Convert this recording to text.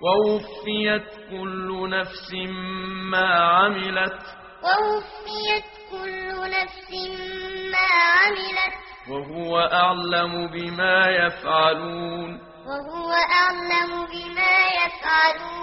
ووفيت كل نفس ما عملت ووفيت كل نفس ما عملت وهو أعلم بما يفعلون وهو أعلم بما يفعلون